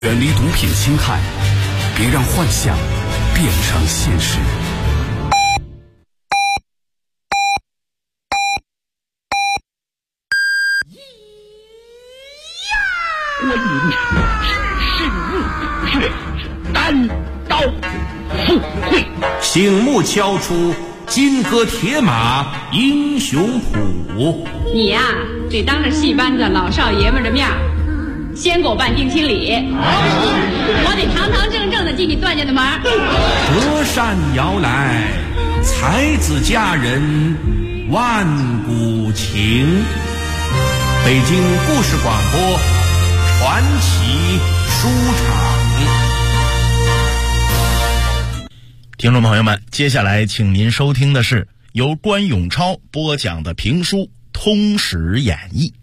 远离毒品侵害，别让幻想变成现实。 观音只身入血，单刀赴会， 醒目敲出金戈铁马英雄谱。 你呀，得当着戏班子老少爷们的面先给我办定亲礼，我得堂堂正正的进你段家的门。 隔山遥来，才子佳人万古情。北京故事广播传奇书场。 听众朋友们，接下来请您收听的是由关永超播讲的评书《通史演义》。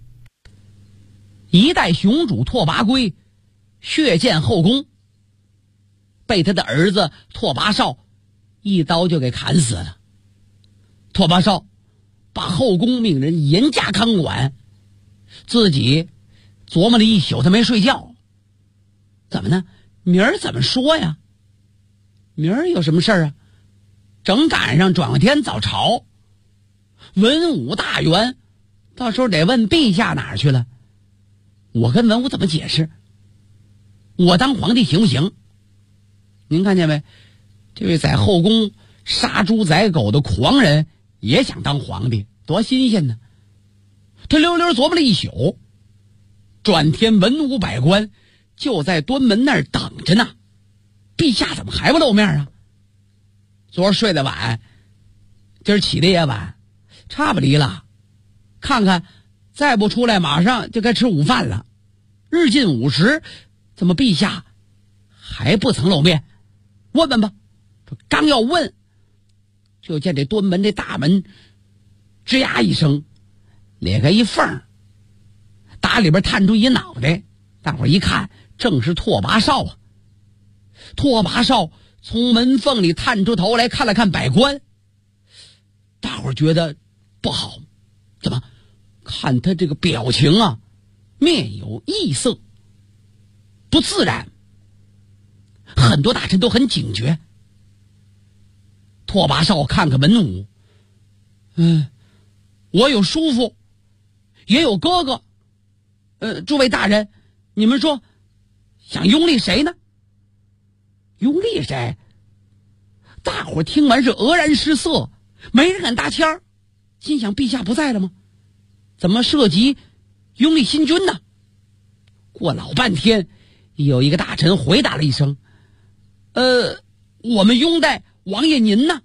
一代雄主拓跋圭血溅后宫，被他的儿子拓跋绍一刀就给砍死了。拓跋绍把后宫命人严加看管，自己琢磨了一宿，他没睡觉。怎么呢？明儿怎么说呀？明儿有什么事儿啊？正赶上转过天早朝，文武大员，到时候得问陛下哪儿去了。我跟文武怎么解释？我当皇帝行不行？您看见没？这位在后宫杀猪宰狗的狂人也想当皇帝，多新鲜呢！他溜溜琢磨了一宿，转天文武百官就在端门那儿等着呢。陛下怎么还不露面啊？昨儿睡得晚，今儿起的也晚，差不离了。看看再不出来，马上就该吃午饭了。日近午时，怎么陛下还不曾露面？问问吧。刚要问，就见这端门这大门吱呀一声裂开一缝，打里边探出一脑袋。大伙儿一看，正是拓跋绍啊。拓跋绍从门缝里探出头来，看了看百官。大伙儿觉得不好，怎么看他这个表情啊，面有异色，不自然。很多大臣都很警觉。拓跋绍看看文武，我有叔父，也有哥哥，诸位大人，你们说想拥立谁呢？拥立谁？大伙听完是愕然失色，没人敢搭腔儿，心想陛下不在了吗？怎么涉及拥立新君呢？过老半天，有一个大臣回答了一声：我们拥戴王爷您呢。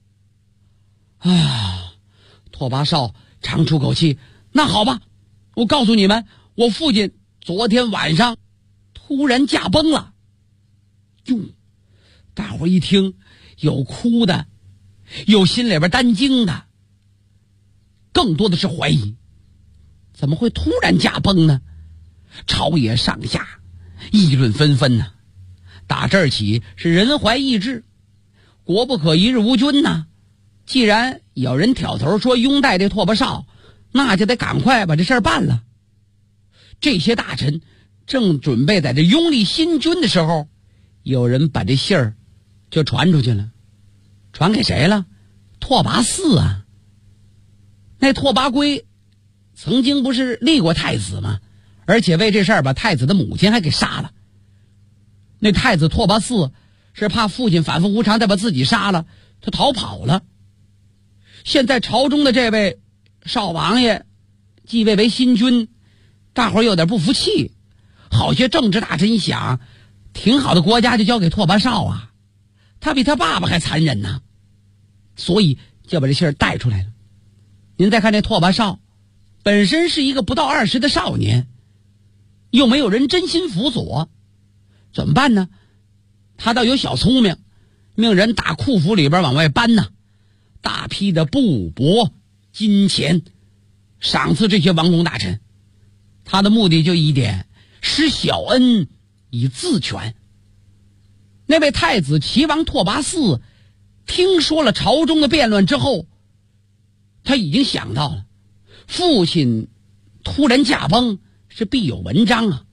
拓跋绍长出口气，那好吧，我告诉你们，我父亲昨天晚上突然驾崩了。哟，大伙一听，有哭的，有心里边担惊的，更多的是怀疑，怎么会突然驾崩呢？朝野上下议论纷纷呢。打这儿起是人怀异志，国不可一日无君呐。既然有人挑头说拥戴这拓跋绍，那就得赶快把这事儿办了。这些大臣正准备在这拥立新君的时候，有人把这信儿就传出去了。传给谁了？拓跋嗣啊。那拓跋圭曾经不是立过太子吗？而且为这事儿把太子的母亲还给杀了。那太子拓跋嗣是怕父亲反复无常再把自己杀了，他逃跑了。现在朝中的这位少王爷继位为新君，大伙儿有点不服气。好些政治大臣一想，挺好的国家就交给拓跋绍啊，他比他爸爸还残忍呢，所以就把这信儿带出来了。您再看这拓跋绍，本身是一个不到20的少年，又没有人真心辅佐，怎么办呢？他倒有小聪明，命人打库府里边往外搬呢，大批的布帛金钱赏赐这些王公大臣。他的目的就一点，施小恩以自全。那位太子齐王拓跋嗣听说了朝中的辩论之后，他已经想到了，父亲突然驾崩是必有文章啊，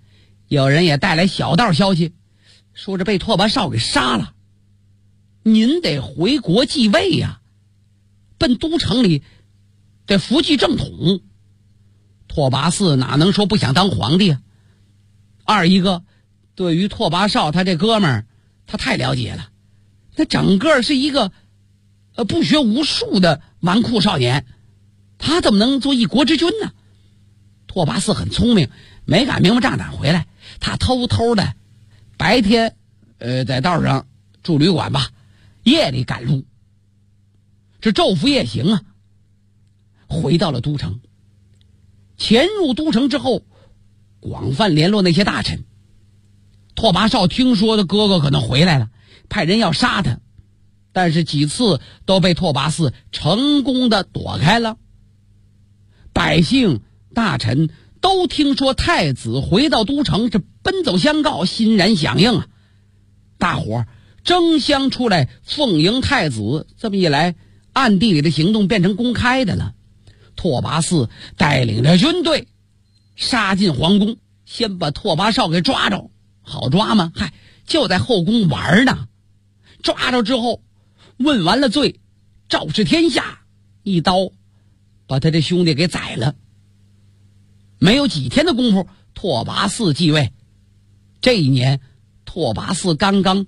有人也带来小道消息，说是被拓跋绍给杀了。您得回国继位呀，奔都城里得扶继正统。拓跋嗣哪能说不想当皇帝啊？二一个，对于拓跋绍他这哥们儿，他太了解了，他整个是一个不学无术的纨绔少年，他怎么能做一国之君呢？拓跋嗣很聪明，没敢明目张胆回来，他偷偷的白天在道上住旅馆吧，夜里赶路，这昼伏夜行啊，回到了都城。潜入都城之后，广泛联络那些大臣。拓跋绍听说的哥哥可能回来了，派人要杀他，但是几次都被拓跋嗣成功的躲开了。百姓大臣都听说太子回到都城，这奔走相告，欣然响应啊！大伙儿争相出来奉迎太子，这么一来，暗地里的行动变成公开的了。拓跋嗣带领着军队杀进皇宫，先把拓跋绍给抓着。好抓吗？嗨，就在后宫玩呢。抓着之后，问完了罪，昭示天下，一刀把他这兄弟给宰了。没有几天的功夫，拓跋嗣继位。这一年，拓跋嗣刚刚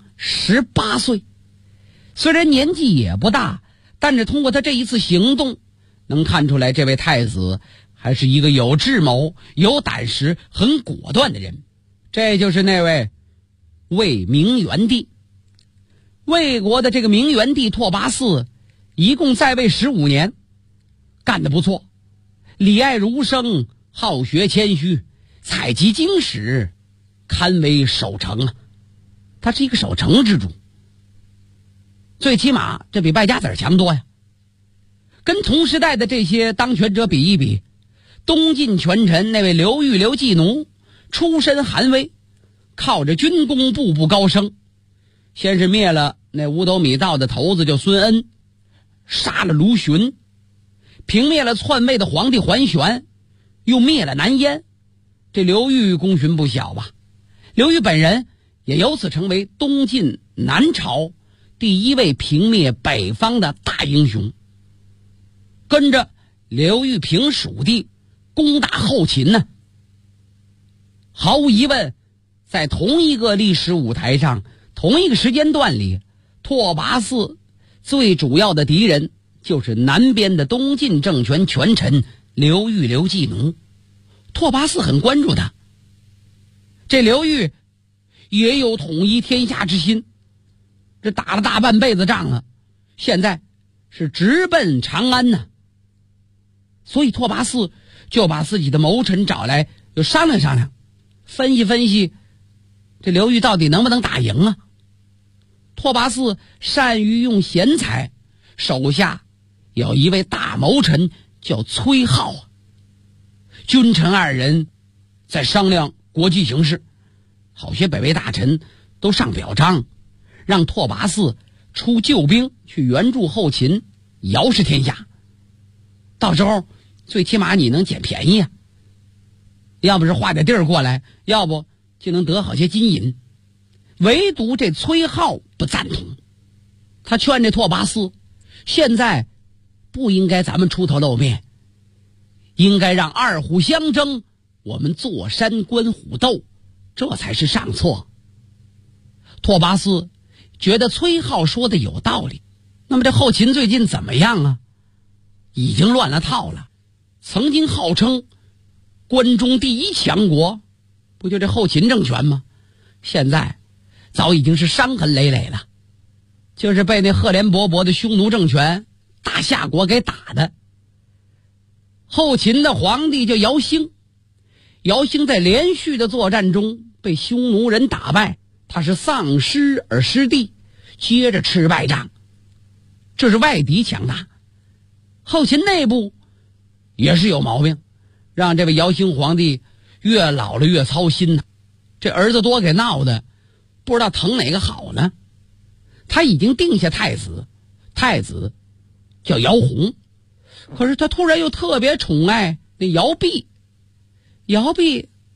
18岁，虽然年纪也不大，但是通过他这一次行动，能看出来这位太子还是一个有智谋、有胆识、很果断的人。这就是那位魏明元帝。魏国的这个明元帝拓跋嗣一共在位15年，干得不错，礼爱儒生，好学谦虚，采集经史，堪为守成啊。他是一个守成之主，最起码这比败家子强多呀。跟同时代的这些当权者比一比，东晋权臣那位刘裕刘季奴出身寒微，靠着军功步步高升。先是灭了那五斗米道的头子叫孙恩，杀了卢循，平灭了篡位的皇帝桓玄，又灭了南燕。这刘裕功勋不小吧？刘裕本人也由此成为东晋南朝第一位平灭北方的大英雄。跟着刘裕平蜀地，攻打后秦呢。毫无疑问，在同一个历史舞台上，同一个时间段里，拓跋嗣最主要的敌人就是南边的东晋政权权臣刘裕刘季奴。拓跋嗣很关注他，这刘裕也有统一天下之心，这打了大半辈子仗了，现在是直奔长安呢。所以拓跋嗣就把自己的谋臣找来，又商量商量，分析分析这刘裕到底能不能打赢啊。拓跋嗣善于用贤才，手下有一位大谋臣叫崔浩啊。君臣二人在商量国际形势，好些北魏大臣都上表彰，让拓跋嗣出救兵去援助后秦，遥视天下。到时候最起码你能捡便宜啊，要不是划点地儿过来，要不就能得好些金银。唯独这崔浩不赞同，他劝这拓跋嗣，现在不应该咱们出头露面，应该让二虎相争，我们坐山观虎斗，这才是上策。拓跋嗣觉得崔浩说的有道理，那么这后秦最近怎么样啊？已经乱了套了。曾经号称关中第一强国，不就这后秦政权吗？现在早已经是伤痕累累了，就是被那赫连勃勃的匈奴政权大夏国给打的。后秦的皇帝叫姚兴，姚兴在连续的作战中被匈奴人打败，他是丧师而失地，接着吃败仗。这是外敌强大，后秦内部也是有毛病，让这位姚兴皇帝越老了越操心呢。这儿子多给闹的，不知道疼哪个好呢。他已经定下太子，太子叫姚宏，可是他突然又特别宠爱那姚弼。姚弼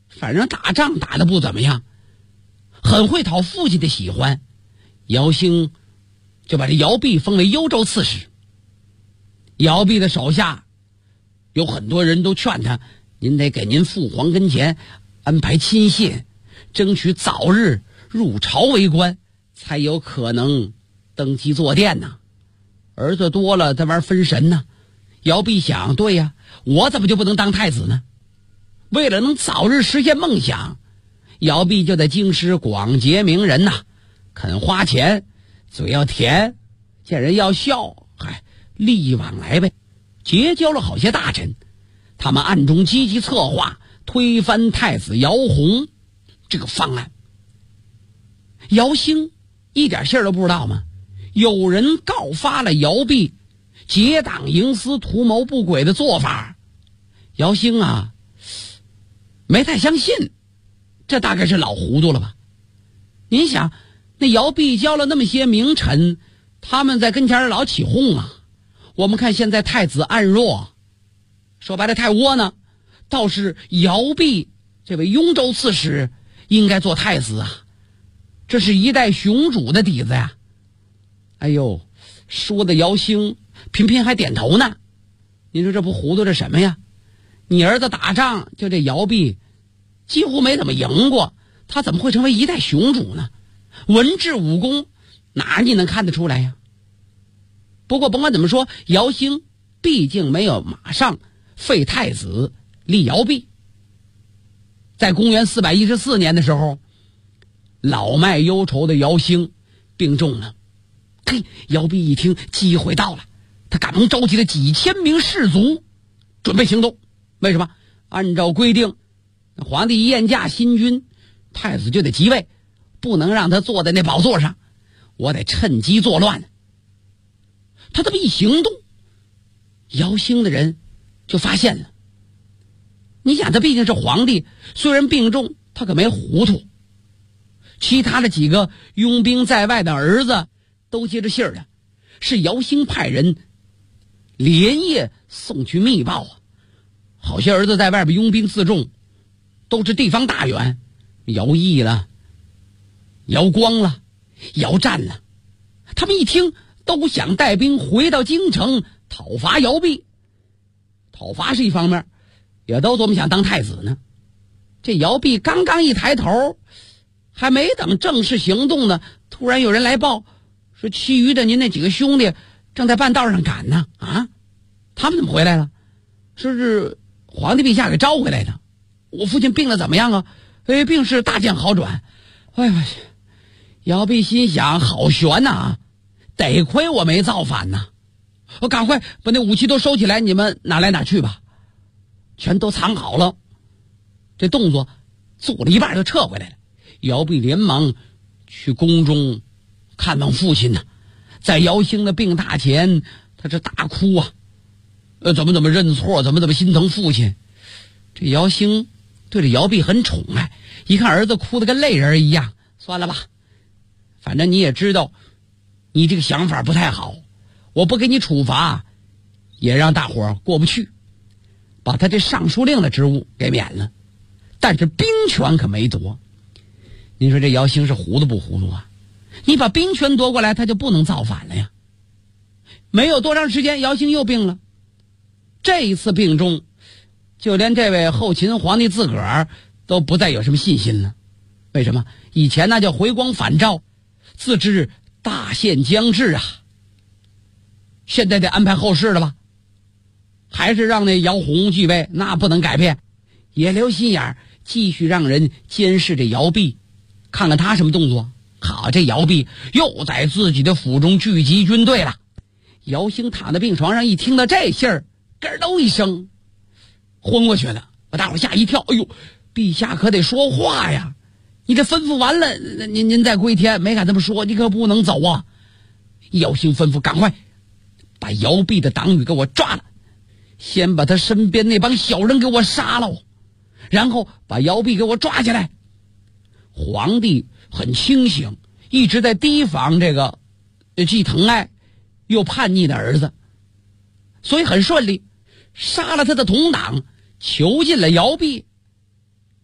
反正打仗打得不怎么样，很会讨父亲的喜欢。姚兴就把这姚弼封为幽州刺史。姚弼的手下有很多人都劝他，您得给您父皇跟前安排亲信，争取早日入朝为官，才有可能登基坐殿呢。儿子多了，他玩分神呢。姚弼想，对呀，我怎么就不能当太子呢？为了能早日实现梦想，姚弼就在京师广结名人呐，肯花钱，嘴要甜，见人要笑，利益往来呗。结交了好些大臣，他们暗中积极策划推翻太子姚泓这个方案。姚兴一点信儿都不知道吗？有人告发了姚弼结党营私、图谋不轨的做法。姚兴啊，没太相信，这大概是老糊涂了吧。您想，那姚弼交了那么些名臣，他们在跟前老起哄啊。我们看现在太子暗弱，说白了太窝囊，倒是姚弼这位雍州刺史应该做太子啊，这是一代雄主的底子呀。哎呦，说的姚兴频频还点头呢。您说这不糊涂着什么呀？你儿子打仗就这姚弼几乎没怎么赢过，他怎么会成为一代雄主呢？文治武功哪你能看得出来呀？不过甭管怎么说，姚兴毕竟没有马上废太子立姚弼。在公元414年的时候，老迈忧愁的姚兴病重了。姚弼一听机会到了，他赶忙召集了几千名士卒准备行动。为什么？按照规定，皇帝一宴驾新君，太子就得即位，不能让他坐在那宝座上，我得趁机作乱。他这么一行动，姚兴的人就发现了。你想，他毕竟是皇帝，虽然病重，他可没糊涂。其他的几个拥兵在外的儿子都接着信儿了，是姚兴派人连夜送去密报啊。好些儿子在外边拥兵自重，都是地方大员，姚毅了，姚光了，姚湛了。他们一听都想带兵回到京城讨伐姚弼。讨伐是一方面，也都琢磨想当太子呢。这姚弼刚刚一抬头，还没等正式行动呢，突然有人来报说，其余的您那几个兄弟正在半道上赶呢。啊，他们怎么回来了？说是皇帝陛下给招回来的。我父亲病了怎么样啊？病势大见好转。哎呦，姚弼心想，好悬呐，得亏我没造反呐！我赶快把那武器都收起来，你们哪来哪去吧，全都藏好了。这动作做了一半就撤回来了。姚弼连忙去宫中看望父亲呢，在姚兴的病榻前，他这大哭啊，怎么认错，怎么心疼父亲。这姚兴对这姚弼很宠爱，一看儿子哭得跟泪人一样，算了吧，反正你也知道你这个想法不太好，我不给你处罚也让大伙儿过不去，把他这尚书令的职务给免了，但是兵权可没夺。您说这姚兴是糊涂不糊涂啊？你把兵权夺过来，他就不能造反了呀。没有多长时间，姚兴又病了。这一次病中，就连这位后秦皇帝自个儿都不再有什么信心了。为什么？以前那叫回光返照，自知大限将至啊，现在得安排后事了吧？还是让那姚泓继位，那不能改变，也留心眼儿，继续让人监视这姚弼，看看他什么动作。好，这姚弼又在自己的府中聚集军队了。姚兴躺在病床上，一听到这信儿，咯噔一声昏过去了，把大伙吓一跳。哎呦，陛下可得说话呀！你这吩咐完了，您再归天，没敢这么说，你可不能走啊！姚兴吩咐，赶快把姚弼的党羽给我抓了，先把他身边那帮小人给我杀了，然后把姚弼给我抓起来。皇帝很清醒，一直在提防这个既疼爱又叛逆的儿子，所以很顺利杀了他的同党，囚禁了姚弼，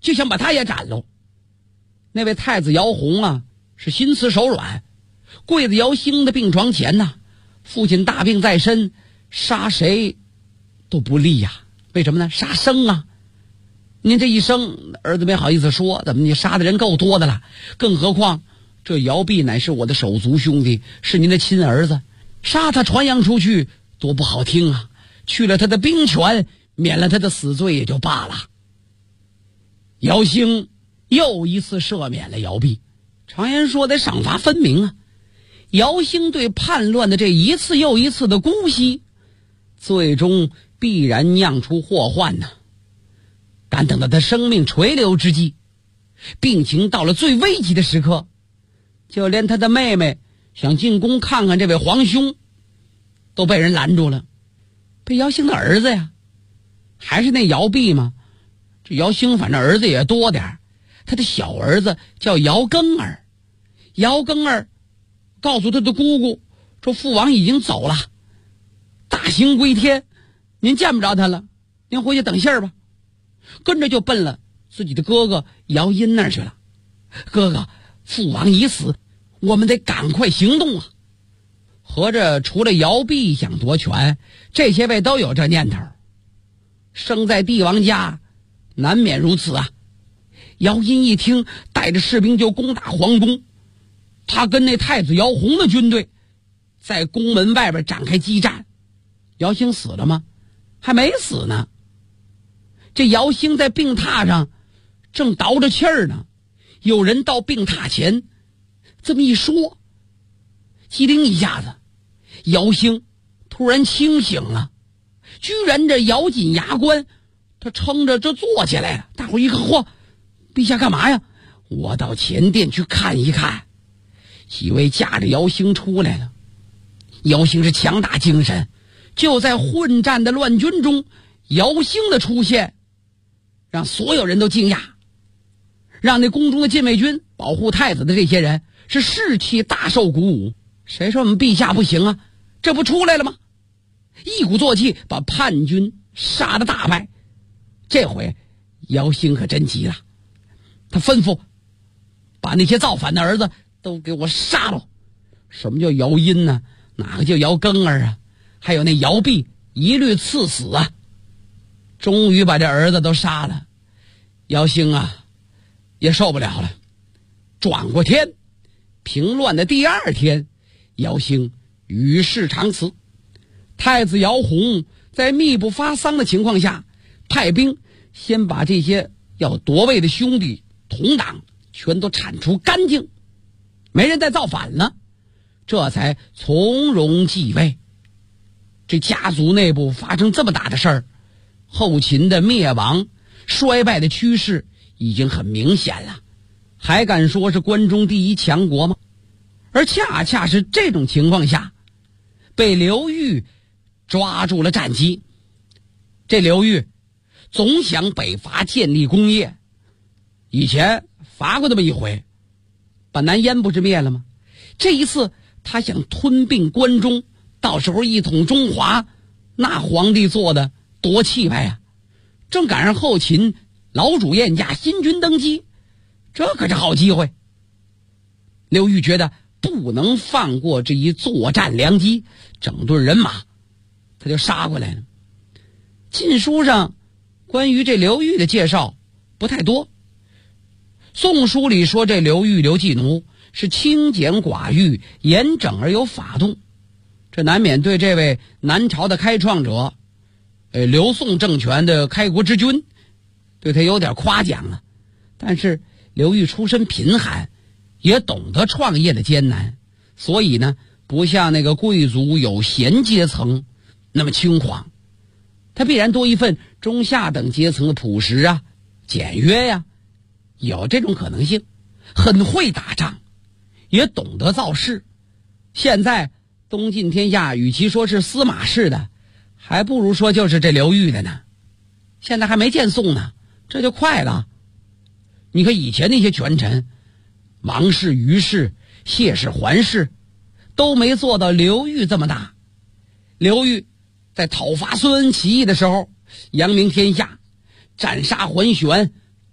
就想把他也斩喽。那位太子姚洪啊，是心慈手软，跪在姚兴的病床前呐，父亲大病在身，杀谁都不利呀。为什么呢？杀生啊！您这一生，儿子没好意思说，怎么你杀的人够多的了？更何况这姚弼乃是我的手足兄弟，是您的亲儿子，杀他传扬出去多不好听啊！去了他的兵权，免了他的死罪也就罢了。姚兴又一次赦免了姚弼。常言说得赏罚分明啊，姚兴对叛乱的这一次又一次的姑息，最终必然酿出祸患呢。但等到他生命垂留之际，病情到了最危急的时刻，就连他的妹妹想进宫看看这位皇兄，都被人拦住了。被姚兴的儿子呀，还是那姚弼吗？这姚兴反正儿子也多点，他的小儿子叫姚庚儿。姚庚儿告诉他的姑姑说，父王已经走了，大行归天，您见不着他了，您回去等信儿吧。跟着就奔了自己的哥哥姚殷那儿去了。哥哥，父王已死，我们得赶快行动啊！合着除了姚弼想夺权，这些位都有这念头。生在帝王家，难免如此啊。姚殷一听，带着士兵就攻打皇宫。他跟那太子姚洪的军队在宫门外边展开激战。姚兴死了吗？还没死呢。这姚兴在病榻上正倒着气儿呢，有人到病榻前这么一说，机灵一下子，姚兴突然清醒了，居然这咬紧牙关，他撑着这坐起来了。大伙一看，嚯，陛下干嘛呀？我到前殿去看一看。几位驾着姚兴出来了。姚兴是强打精神，就在混战的乱军中，姚兴的出现让所有人都惊讶，让那宫中的禁卫军保护太子的这些人是士气大受鼓舞。谁说我们陛下不行啊？这不出来了吗？一鼓作气把叛军杀得大败。这回姚兴可真急了，他吩咐把那些造反的儿子都给我杀了。什么叫姚殷呢？哪个叫姚庚儿啊？还有那姚弼，一律赐死啊！终于把这儿子都杀了。姚兴啊也受不了了。转过天，平乱的第二天，姚兴与世长辞。太子姚洪在密不发丧的情况下，派兵先把这些要夺位的兄弟同党全都铲除干净，没人再造反了，这才从容继位。这家族内部发生这么大的事儿，后秦的灭亡衰败的趋势已经很明显了，还敢说是关中第一强国吗？而恰恰是这种情况下，被刘裕抓住了战机。这刘裕总想北伐建立功业，以前伐过那么一回，把南燕不是灭了吗？这一次他想吞并关中，到时候一统中华，那皇帝做的多气派啊！正赶上后秦老主燕家新君登基，这可是好机会。刘裕觉得不能放过这一作战良机，整顿人马，他就杀过来了。晋书上关于这刘裕的介绍不太多。宋书里说这刘裕刘季奴是清简寡欲，严整而有法度，这难免对这位南朝的开创者刘宋政权的开国之君对他有点夸奖了。但是刘裕出身贫寒，也懂得创业的艰难，所以呢不像那个贵族有闲阶层那么轻狂，他必然多一份中下等阶层的朴实啊简约呀，有这种可能性。很会打仗，也懂得造势。现在东晋天下与其说是司马氏的，还不如说就是这刘裕的呢。现在还没见宋呢，这就快了。你看以前那些权臣，王氏、于氏、谢氏、桓氏，都没做到刘裕这么大。刘裕在讨伐孙恩起义的时候扬名天下，斩杀桓玄，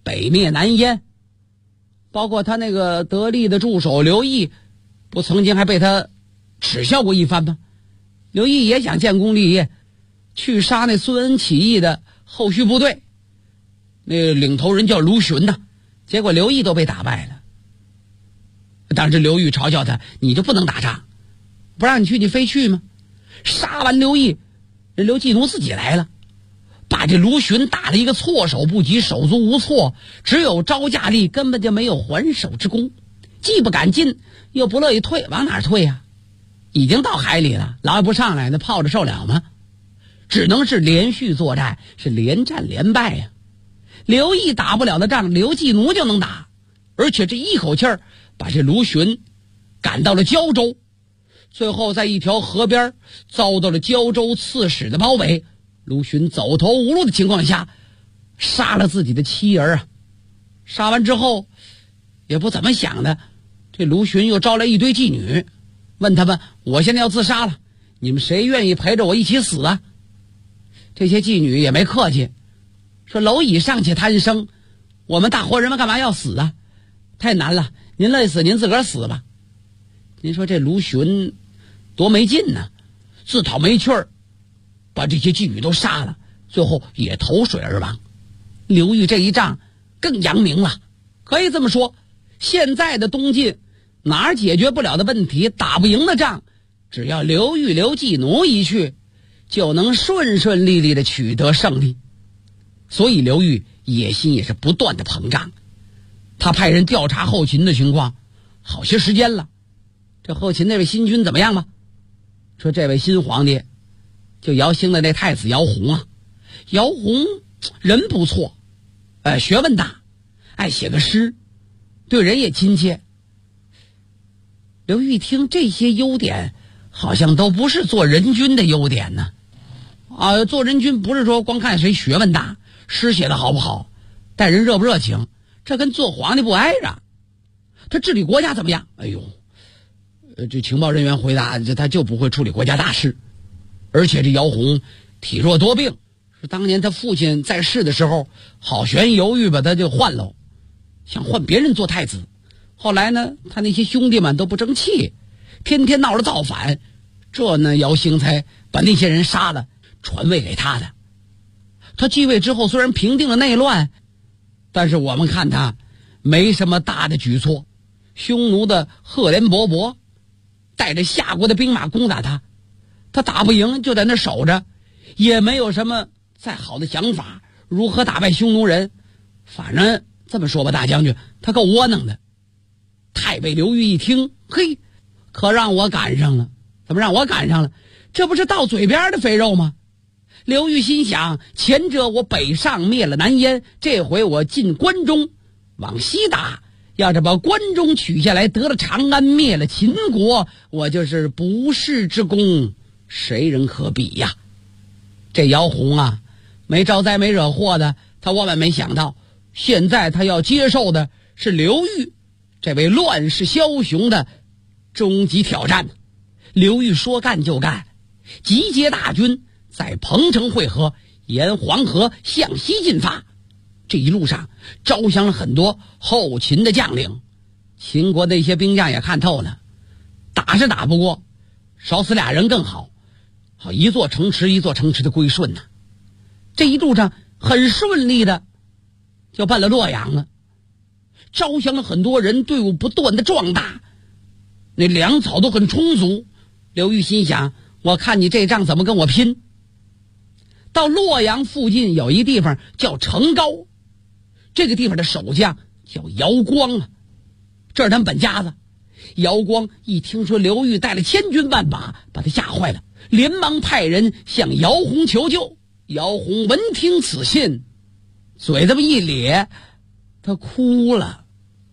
北灭南燕，包括他那个得力的助手刘毅，不曾经还被他耻笑过一番吗？刘毅也想建功立业，去杀那孙恩起义的后续部队，那个领头人叫卢循呐，结果刘毅都被打败了。当时刘裕嘲笑他，你就不能打仗，不让你去你非去吗？杀完刘毅，这刘季奴自己来了，把这卢循打了一个措手不及，手足无措，只有招架力，根本就没有还手之功，既不敢进又不乐意退，往哪儿退啊？已经到海里了，老也不上来，那泡着受了吗？只能是连续作战，是连战连败呀。刘毅打不了的仗，刘季奴就能打，而且这一口气儿把这卢循赶到了胶州，最后在一条河边遭到了胶州刺史的包围，卢循走投无路的情况下杀了自己的妻儿啊！杀完之后也不怎么想的，这卢循又招来一堆妓女，问他们：我现在要自杀了，你们谁愿意陪着我一起死啊？这些妓女也没客气，说蝼蚁尚且贪生，我们大活人们干嘛要死啊？太难了，您累死您自个儿死吧。您说这卢循多没劲呢，自讨没趣儿，把这些妓女都杀了，最后也投水而亡。刘裕这一仗更扬名了，可以这么说，现在的东晋哪儿解决不了的问题，打不赢的仗，只要刘裕刘季奴一去，就能顺顺利利的取得胜利。所以刘裕野心也是不断的膨胀，他派人调查后秦的情况好些时间了。这后秦那位新君怎么样吗？说这位新皇帝就姚兴的那太子姚泓啊，姚泓人不错，学问大，爱写个诗，对人也亲切。刘裕一听这些优点好像都不是做人君的优点呢。做人君不是说光看谁学问大，诗写的好不好，待人热不热情，这跟做皇帝不挨着。他治理国家怎么样？哎呦，这情报人员回答，他就不会处理国家大事。而且这姚泓体弱多病，是当年他父亲在世的时候好悬犹豫把他就换了，想换别人做太子。后来呢，他那些兄弟们都不争气，天天闹着造反，这呢姚兴才把那些人杀了，传位给他的。他继位之后虽然平定了内乱，但是我们看他没什么大的举措。匈奴的赫连勃勃带着夏国的兵马攻打他，他打不赢就在那守着，也没有什么再好的想法如何打败匈奴人。反正这么说吧，大将军他够窝囊的。太尉刘裕一听，嘿，可让我赶上了。怎么让我赶上了？这不是到嘴边的肥肉吗？刘裕心想，前者我北上灭了南燕，这回我进关中往西打，要是把关中取下来，得了长安，灭了秦国，我就是不世之功，谁人可比呀？这姚泓啊，没招灾没惹祸的，他万万没想到，现在他要接受的是刘裕这位乱世枭雄的终极挑战。刘裕说干就干，集结大军在彭城会合，沿黄河向西进发。这一路上招降了很多后秦的将领，秦国那些兵将也看透了，打是打不过，少死俩人更好，一座城池一座城池的归顺呢。这一路上很顺利的就奔了洛阳了，招降了很多人，队伍不断的壮大，那粮草都很充足。刘裕心想，我看你这仗怎么跟我拼。到洛阳附近有一地方叫成高，这个地方的守将叫姚光啊，这是他们本家子。姚光一听说刘裕带了千军万马，把他吓坏了，连忙派人向姚泓求救。姚泓闻听此信，嘴这么一咧，他哭了。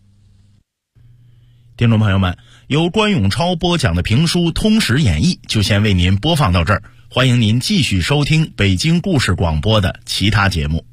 听众朋友们，由关永超播讲的评书《通史演义》就先为您播放到这儿，欢迎您继续收听北京故事广播的其他节目。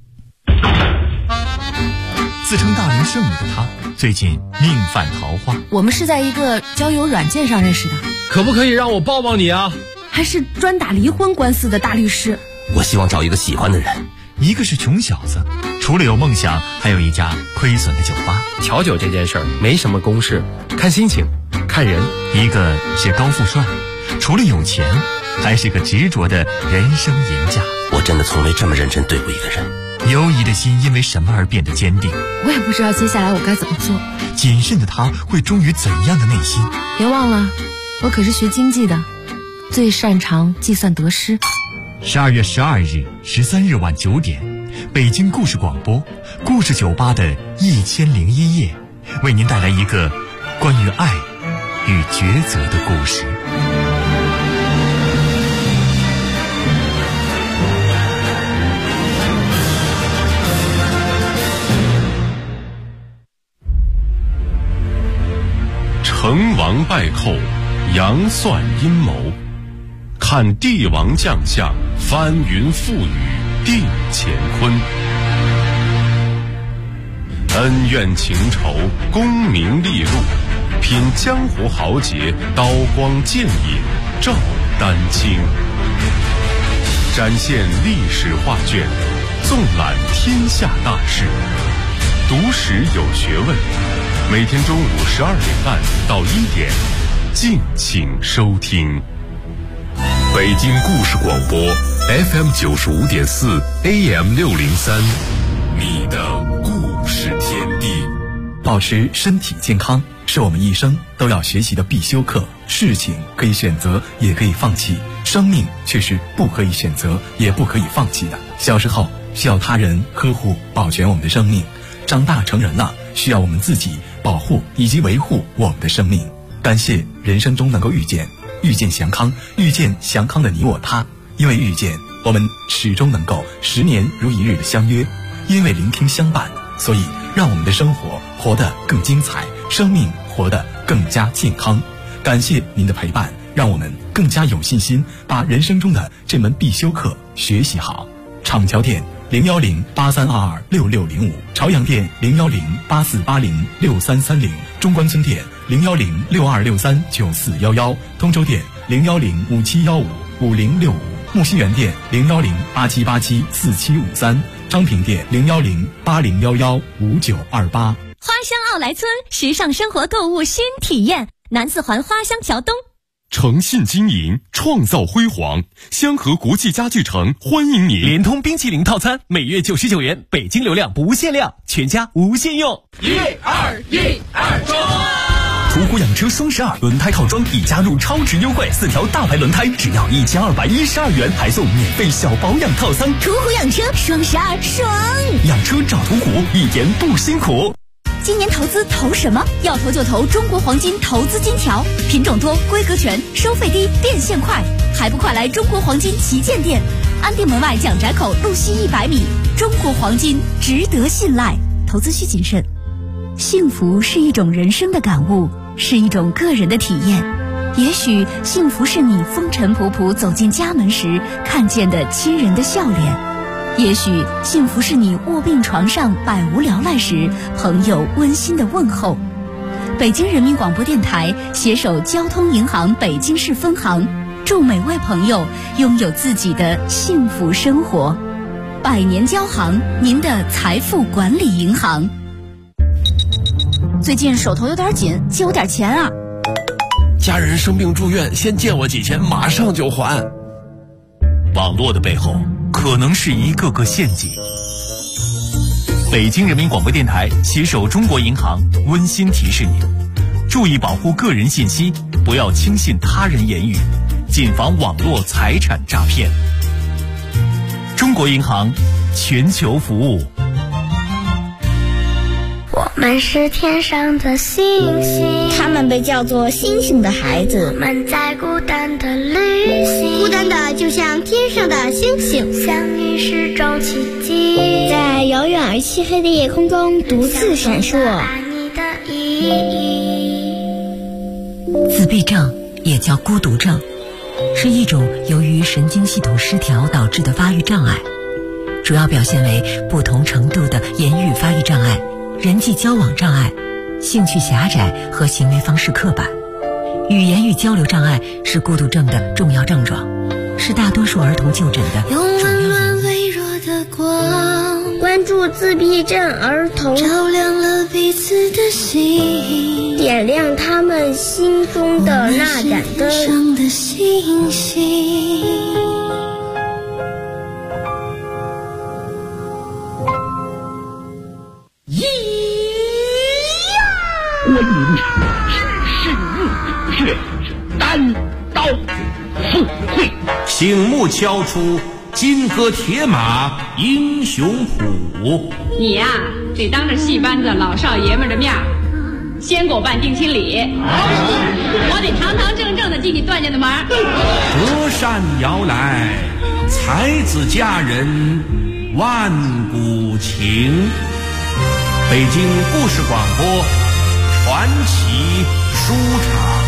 自称大龄剩女的她，最近命犯桃花。 我们是在一个交友软件上认识的。 可不可以让我抱抱你啊？ 还是专打离婚官司的大律师。 我希望找一个喜欢的人， 一个是穷小子，除了有梦想，还有一家亏损的酒吧。 调酒这件事儿没什么公式，看心情，看人。 一个是高富帅，除了有钱，还是个执着的人生赢家。 我真的从没这么认真对过一个人。 犹疑的心因为什么而变得坚定？ 我也不知道接下来我该怎么做。 谨慎的他会忠于怎样的内心？ 别忘了，我可是学经济的，最擅长计算得失。 12月12日、13日晚9点，北京故事广播故事酒吧的1001夜，为您带来一个关于爱与抉择的故事。 成王败寇，杨算阴谋，看帝王将相，翻云覆雨，定乾坤。恩怨情仇，功名利禄，品江湖豪杰，刀光剑影，照丹青。展现历史画卷，纵览天下大事，读史有学问。每天中午12点半到1点，敬请收听。 北京故事广播 FM 95.4 AM 603，你的故事天地。 保持身体健康是我们一生都要学习的必修课。事情可以选择，也可以放弃，生命却是不可以选择，也不可以放弃的。小时候需要他人呵护保全我们的生命，长大成人了，需要我们自己保护以及维护我们的生命。感谢人生中能够遇见祥康，遇见祥康的你我他。因为遇见，我们始终能够10年如一日的相约；因为聆听相伴，所以让我们的生活活得更精彩，生命活得更加健康。感谢您的陪伴，让我们更加有信心把人生中的这门必修课学习好。厂桥店01083226605，朝阳店01084806330，中关村店01062639411，通州店01057155065，木樨园店01087874753，昌平店01080115928。 花乡奥莱村，时尚生活购物新体验，南四环花乡桥东。 诚信经营，创造辉煌，香河国际家具城欢迎您。 联通冰淇淋套餐每月99元，北京流量不限量，全家无限用。 121中！ 途虎养车双12轮胎套装已加入超值优惠，4条大牌轮胎只要1212元，还送免费小保养套餐。 途虎养车双12爽！ 养车找途虎，一点不辛苦。 今年投资投什么？要投就投中国黄金投资金条，品种多，规格全，收费低，变现快，还不快来中国黄金旗舰店，安定门外蒋宅口路西100米。中国黄金值得信赖，投资需谨慎。幸福是一种人生的感悟，是一种个人的体验。也许幸福是你风尘仆仆走进家门时看见的亲人的笑脸。也许幸福是你卧病床上百无聊赖时朋友温馨的问候。北京人民广播电台携手交通银行北京市分行，祝每位朋友拥有自己的幸福生活。百年交行，您的财富管理银行。 最近手头有点紧，借我点钱啊。 家人生病住院，先借我几千，马上就还。 网络的背后可能是一个个陷阱。北京人民广播电台携手中国银行温馨提示您：注意保护个人信息，不要轻信他人言语，谨防网络财产诈骗。中国银行，全球服务。 我们是天上的星星， 他们被叫做星星的孩子。 我们在孤单的旅行， 孤单的就像天上的星星， 相遇是种奇迹， 在遥远而漆黑的夜空中独自闪烁。 自闭症也叫孤独症，是一种由于神经系统失调导致的发育障碍，主要表现为不同程度的言语发育障碍、人际交往障碍、兴趣狭窄和行为方式刻板。语言与交流障碍是孤独症的重要症状，是大多数儿童就诊的主要原因。 光，关注自闭症儿童，照亮了彼此的心，点亮他们心中的那盏灯。上的星星。 观音知识入血，单刀赴会， 醒目敲出金戈铁马英雄谱。 你呀，得当着戏班子老少爷们的面先给我办定亲礼，我得堂堂正正的进你段家的门。 隔山遥来，才子佳人万古情。北京故事广播传奇书场。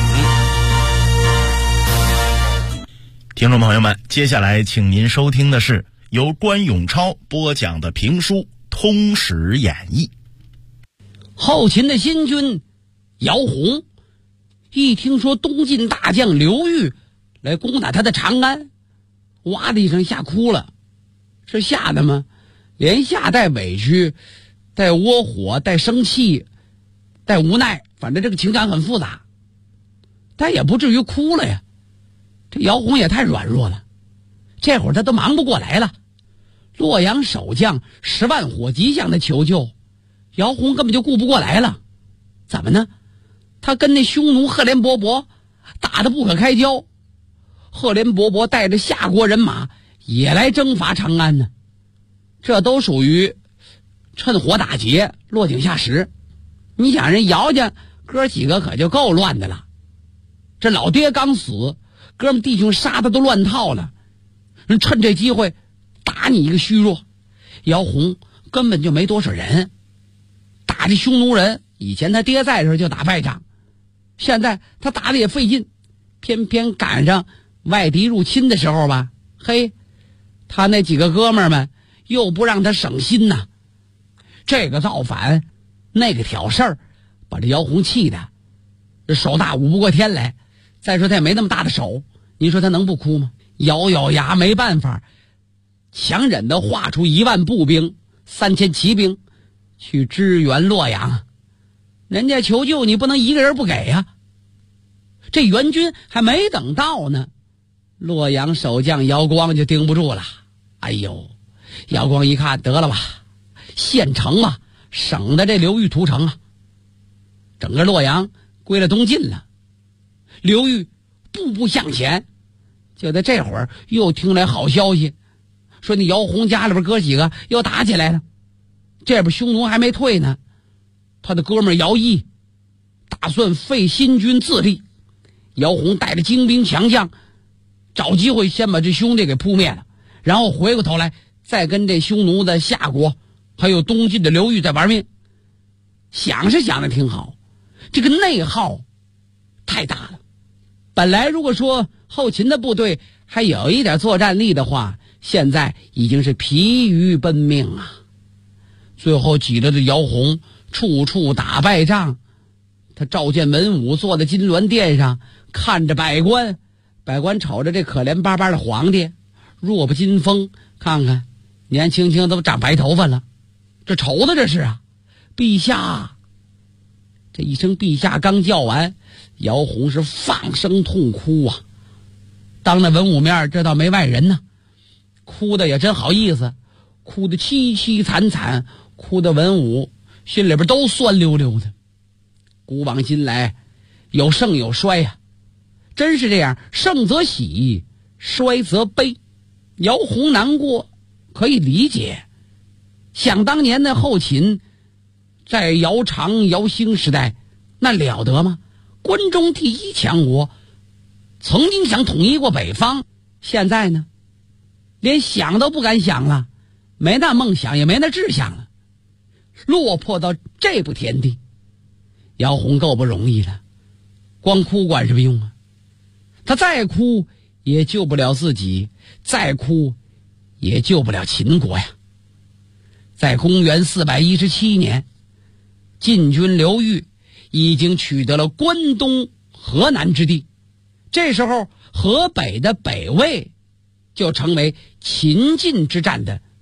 听众朋友们，接下来请您收听的是由关永超播讲的评书《通史演义》。 后秦的新君姚洪一听说东晋大将刘裕来攻打他的长安，哇的一声吓哭了。是吓的吗？连吓带委屈，带窝火，带生气，带无奈，反正这个情感很复杂，但也不至于哭了呀。这姚洪也太软弱了，这会儿他都忙不过来了。洛阳守将10万火急向他求救，姚洪根本就顾不过来了。怎么呢？他跟那匈奴赫连勃勃打得不可开交，赫连勃勃带着夏国人马也来征伐长安呢。这都属于趁火打劫，落井下石。你想人姚家哥几个可就够乱的了，这老爹刚死，哥们弟兄杀的都乱套了，人趁这机会打你一个虚弱。姚洪根本就没多少人，打这匈奴人，以前他爹在的时候就打败仗，现在他打的也费劲，偏偏赶上外敌入侵的时候吧，嘿，他那几个哥们儿们又不让他省心呐，这个造反，那个挑事儿，把这姚洪气的这手大舞不过天来。再说他也没那么大的手，你说他能不哭吗？咬咬牙没办法，强忍的划出1万步兵、3000骑兵去支援洛阳。人家求救，你不能一个人不给呀。这援军还没等到呢，洛阳守将姚光就盯不住了。哎呦，姚光一看，得了吧，县城吧，省得这刘裕屠城啊。整个洛阳归了东晋了，刘裕步步向前。就在这会儿又听来好消息，说那姚洪家里边哥几个又打起来了，这边匈奴还没退呢。他的哥们姚毅打算废新军自立，姚洪带着精兵强将，找机会先把这兄弟给扑灭了，然后回过头来再跟这匈奴的夏国还有东晋的刘裕在玩命。想是想的挺好，这个内耗太大了。本来如果说后秦的部队还有一点作战力的话，现在已经是疲于奔命啊。最后挤着的姚洪处处打败仗，他召见文武，坐在金銮殿上，看着百官，百官瞅着这可怜巴巴的皇帝，弱不禁风，看看年轻轻都长白头发了，这愁的这是啊。陛下，这一声陛下刚叫完，姚洪是放声痛哭啊。当着文武面，这倒没外人呢，哭的也真好意思，哭得凄凄惨惨，哭的文武心里边都酸溜溜的。古往今来，有盛有衰呀，真是这样，盛则喜，衰则悲。姚洪难过可以理解，想当年的后秦在姚苌、姚兴时代，那了得吗？关中第一强国，曾经想统一过北方，现在呢，连想都不敢想了，没那梦想，也没那志向了，落魄到这步田地。姚洪够不容易了，光哭管什么用啊？他再哭也救不了自己，再哭也救不了秦国呀。在公元417年，晋军刘裕已经取得了关东、河南之地，这时候河北的北魏就成为秦晋之战的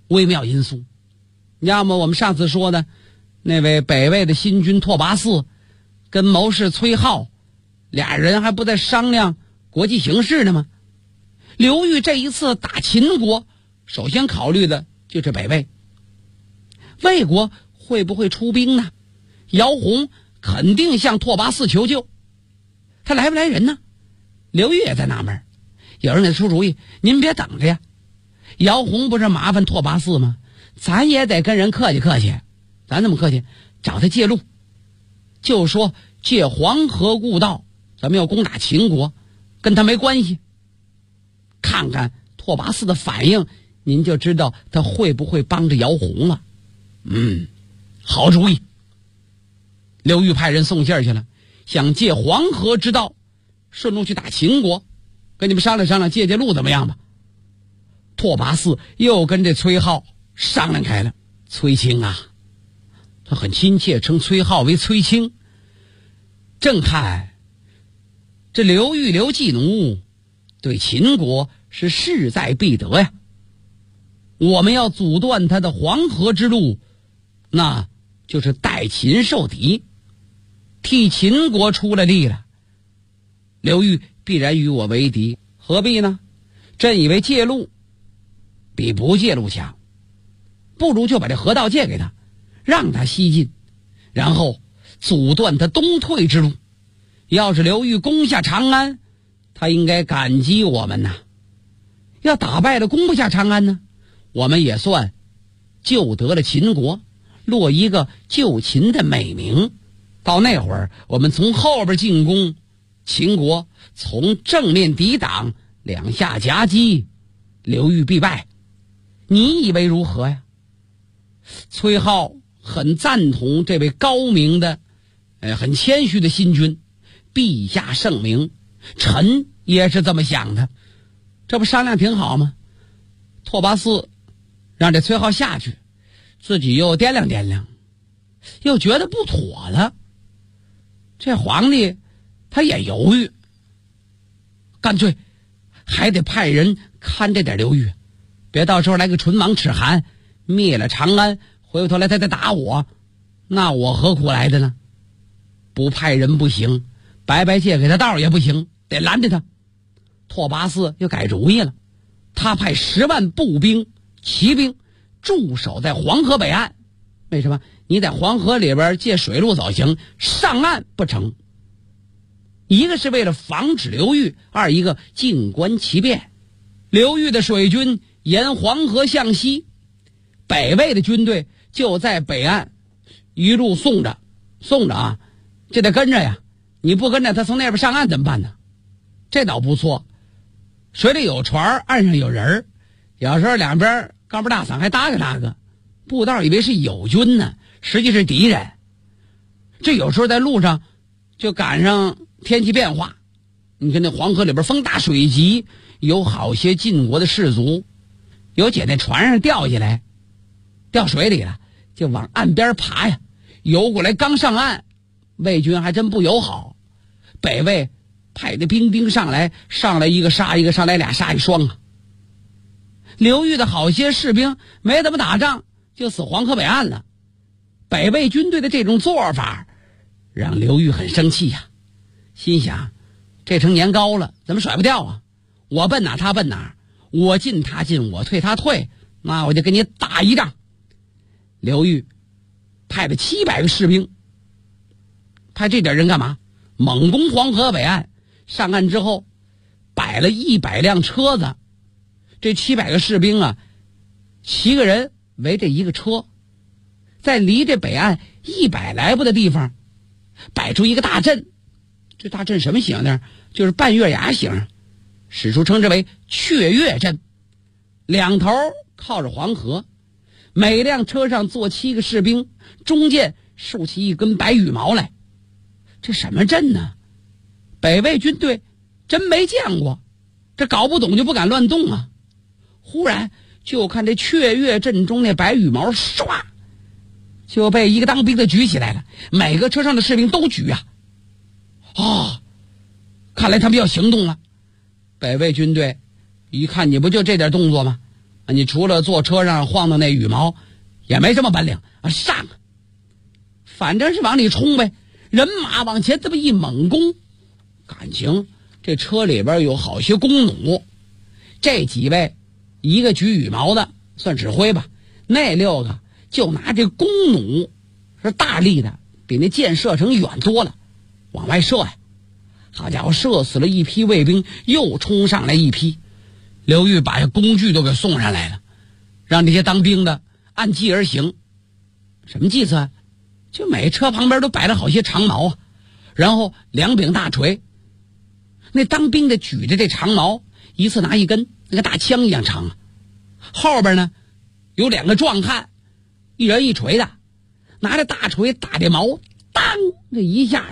微妙因素。要么我们上次说的那位北魏的新君拓跋嗣跟谋士崔颢俩人还不在商量国际形势呢吗？刘裕这一次打秦国，首先考虑的就是北魏。魏国会不会出兵呢？姚泓肯定向拓跋嗣求救，他来不来人呢？刘裕也在纳闷。有人给他出主意，您别等着呀，姚泓不是麻烦拓跋嗣吗？咱也得跟人客气客气。咱怎么客气？找他借路，就说借黄河故道，咱们要攻打秦国，跟他没关系。看看拓跋嗣的反应，您就知道他会不会帮着姚泓了。好主意。刘裕派人送信去了，想借黄河之道顺路去打秦国，跟你们商量商量，借路怎么样吧？拓跋嗣又跟这崔颢商量开了。崔卿啊，他很亲切，称崔颢为崔卿。正看这刘裕刘季奴对秦国是势在必得呀，我们要阻断他的黄河之路，那就是代秦受敌，替秦国出了力了。刘裕必然与我为敌，何必呢？朕以为借路比不借路强，不如就把这河道借给他，让他西进，然后阻断他东退之路。要是刘裕攻下长安，他应该感激我们呐。要打败了攻不下长安呢，我们也算救得了秦国，落一个救秦的美名。到那会儿，我们从后边进攻秦国，从正面抵挡，两下夹击，刘裕必败。你以为如何呀？崔颢很赞同这位高明的很谦虚的新君，陛下圣明，臣也是这么想的。这不商量挺好吗？拓跋嗣让这崔颢下去，自己又掂量掂量，又觉得不妥了。这皇帝他也犹豫，干脆还得派人看这点刘裕，别到时候来个唇亡齿寒，灭了长安，回过头来他再打我，那我何苦来的呢？不派人不行，白白借给他道也不行，得拦着他。拓跋嗣又改主意了，他派10万步兵骑兵驻守在黄河北岸。为什么？你在黄河里边借水路走行，上岸不成。一个是为了防止刘裕，二一个静观其变。刘裕的水军沿黄河向西，北魏的军队就在北岸一路送着啊，这得跟着呀。你不跟着他从那边上岸怎么办呢？这倒不错，水里有船，岸上有人，有时候两边高不大嗓还搭个，步道以为是友军呢，实际是敌人。这有时候在路上就赶上天气变化，你看那黄河里边风大水急，有好些晋国的士卒有捡那船上掉下来，掉水里了，就往岸边爬呀，游过来刚上岸，魏军还真不友好。北魏派的兵上来一个杀一个，上来俩杀一双啊。刘裕的好些士兵没怎么打仗就死黄河北岸了。北魏军队的这种做法让刘裕很生气呀，心想这成年糕了，怎么甩不掉啊？我奔哪他奔哪，我进他进，我退他退，那我就跟你打一仗。刘裕派了700个士兵，派这点人干嘛？猛攻黄河北岸。上岸之后摆了100辆车子，这700个士兵啊，7个人围着一个车，在离这北岸100来步的地方摆出一个大阵。这大阵什么形呢？就是半月牙形，史书称之为雀跃阵。两头靠着黄河，每辆车上坐7个士兵，中间竖起一根白羽毛来。这什么阵呢？北魏军队真没见过，这搞不懂就不敢乱动啊。忽然就看这雀跃阵中那白羽毛唰就被一个当兵的举起来了，每个车上的士兵都举啊。看来他们要行动了。北魏军队一看，你不就这点动作吗？ 你除了坐车上晃荡那羽毛，也没什么本领啊！上，反正是往里冲呗。人马往前这么一猛攻，感情这车里边有好些弓弩，这几位一个举羽毛的算指挥吧，那6个就拿这弓弩是大力的，比那箭射程远多了，往外射呀！好家伙，射死了一批卫兵，又冲上来一批。刘裕把工具都给送上来了，让这些当兵的按计而行。什么计策？就每车旁边都摆了好些长矛啊，然后2柄大锤。那当兵的举着这长矛，一次拿一根，那个大枪一样长啊。后边呢有2个壮汉，一人一锤的，拿着大锤打这矛，当这一下，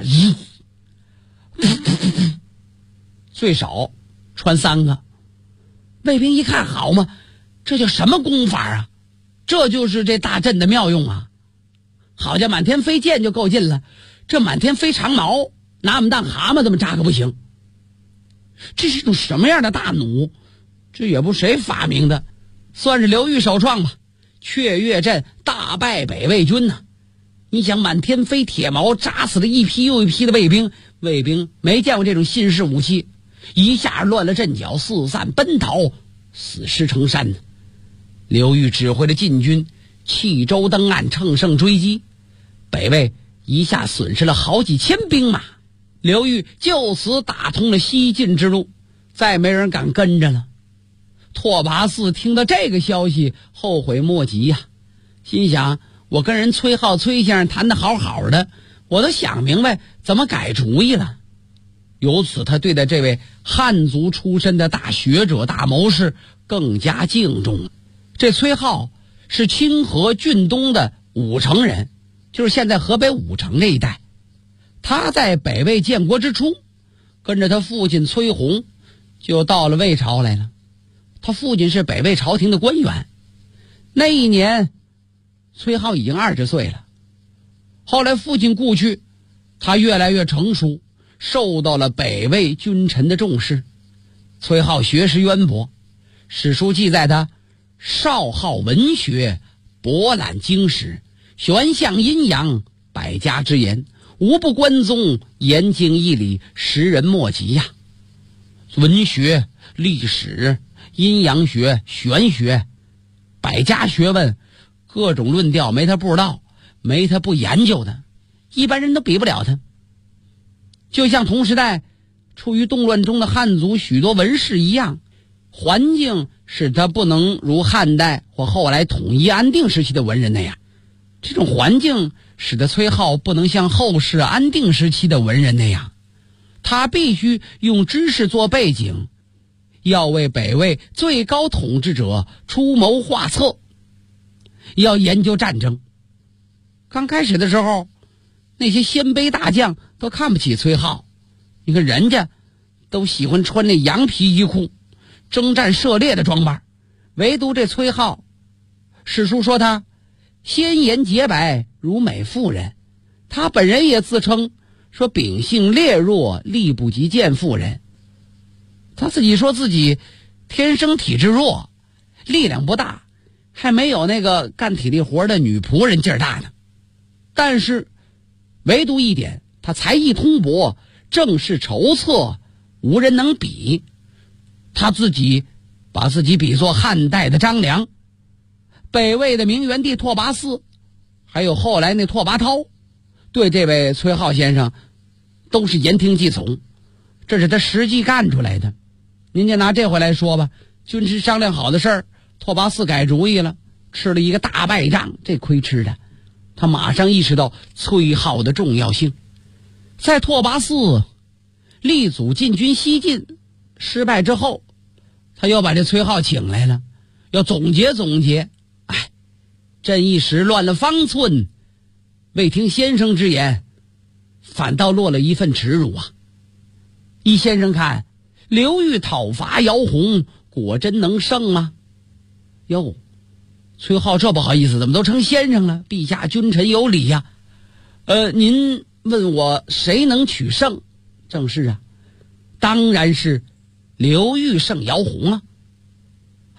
最少穿3个。卫兵一看，好嘛，这叫什么功法啊？这就是这大阵的妙用啊！好家伙，满天飞箭就够劲了，这满天飞长矛，拿我们当蛤蟆这么扎个不行。这是种什么样的大弩？这也不谁发明的，算是刘裕首创吧。雀跃阵大败北魏军呢。你想，满天飞铁矛扎死了一批又一批的卫兵，卫兵没见过这种新式武器，一下乱了阵脚，四散奔逃，死尸成山。刘裕指挥的晋军弃舟登岸，乘胜追击，北魏一下损失了好几千兵马。刘裕就此打通了西晋之路，再没人敢跟着了。拓跋嗣听到这个消息，后悔莫及呀，心想，我跟人崔浩崔先生谈得好好的，我都想明白怎么改主意了。由此他对待这位汉族出身的大学者大谋士更加敬重了。这崔浩是清河郡东的武城人，就是现在河北武城这一带。他在北魏建国之初，跟着他父亲崔洪就到了魏朝来了。他父亲是北魏朝廷的官员，那一年崔浩已经20岁了。后来父亲故去，他越来越成熟，受到了北魏君臣的重视。崔浩学识渊博，史书记载他少好文学，博览经史，玄象阴阳，百家之言，无不关宗，严经义理，识人莫及呀。文学、历史、阴阳学、玄学，百家学问，各种论调没他不知道，没他不研究的，一般人都比不了他。就像同时代处于动乱中的汉族许多文士一样，环境使他不能如汉代或后来统一安定时期的文人那样，这种环境使得崔浩不能像后世安定时期的文人那样，他必须用知识做背景，要为北魏最高统治者出谋划策，要研究战争。刚开始的时候，那些鲜卑大将都看不起崔浩，你看人家都喜欢穿那羊皮衣裤，征战涉猎的装扮，唯独这崔浩，史书说他鲜颜洁白如美妇人，他本人也自称说秉性烈弱，力不及见妇人。他自己说自己天生体质弱，力量不大，还没有那个干体力活的女仆人劲儿大呢。但是唯独一点，他才艺通博，政事筹策，无人能比。他自己把自己比作汉代的张良，北魏的明元帝拓跋嗣，还有后来那拓跋焘，对这位崔浩先生都是言听计从，这是他实际干出来的。您就拿这回来说吧，军师商量好的事儿，拓跋嗣改主意了，吃了一个大败仗，这亏吃的。他马上意识到崔浩的重要性。在拓跋嗣力阻进军西晋失败之后，他又把这崔浩请来了，要总结总结。朕一时乱了方寸，未听先生之言，反倒落了一份耻辱啊！依先生看，刘裕讨伐姚洪，果真能胜吗？哟，崔浩这不好意思，怎么都成先生了？陛下君臣有礼呀。您问我谁能取胜？正是啊，当然是刘裕胜姚洪啊。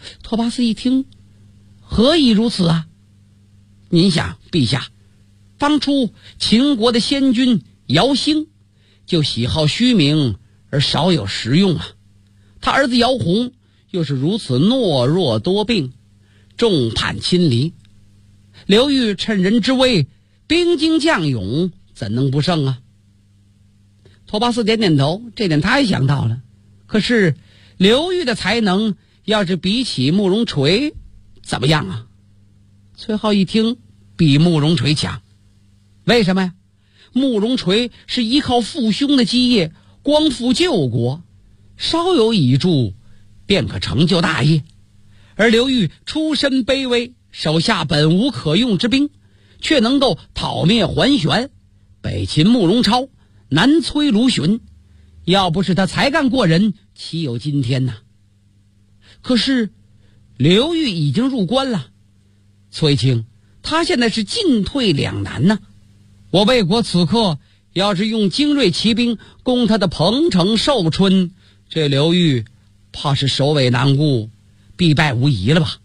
拓跋思一听，何以如此啊？您想，陛下，当初秦国的先君姚兴就喜好虚名而少有实用啊，他儿子姚宏又是如此懦弱多病，众叛亲离，刘裕趁人之危，兵精将勇，怎能不胜啊？拓跋思点点头，这点他也想到了。可是刘裕的才能要是比起慕容垂怎么样啊？崔浩一听，比慕容垂强。为什么呀？慕容垂是依靠父兄的基业光复救国，稍有倚助便可成就大业，而刘裕出身卑微，手下本无可用之兵，却能够讨灭桓玄，北擒慕容超，南摧卢循，要不是他才干过人，岂有今天呢？可是刘裕已经入关了，崔青他现在是进退两难呢。我魏国此刻要是用精锐骑兵攻他的彭城寿春，这刘裕怕是首尾难顾，必败无疑了吧？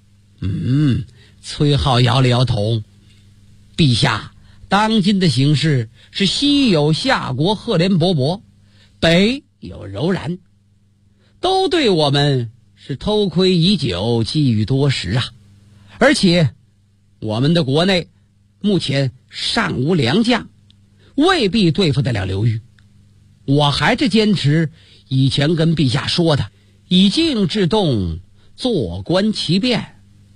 崔浩摇了摇头。陛下，当今的形势是西有夏国赫连勃勃，北有柔然，都对我们是偷窥已久，觊觎多时啊！而且我们的国内目前尚无良将，未必对付得了刘裕。我还是坚持以前跟陛下说的，以静制动，坐观其变。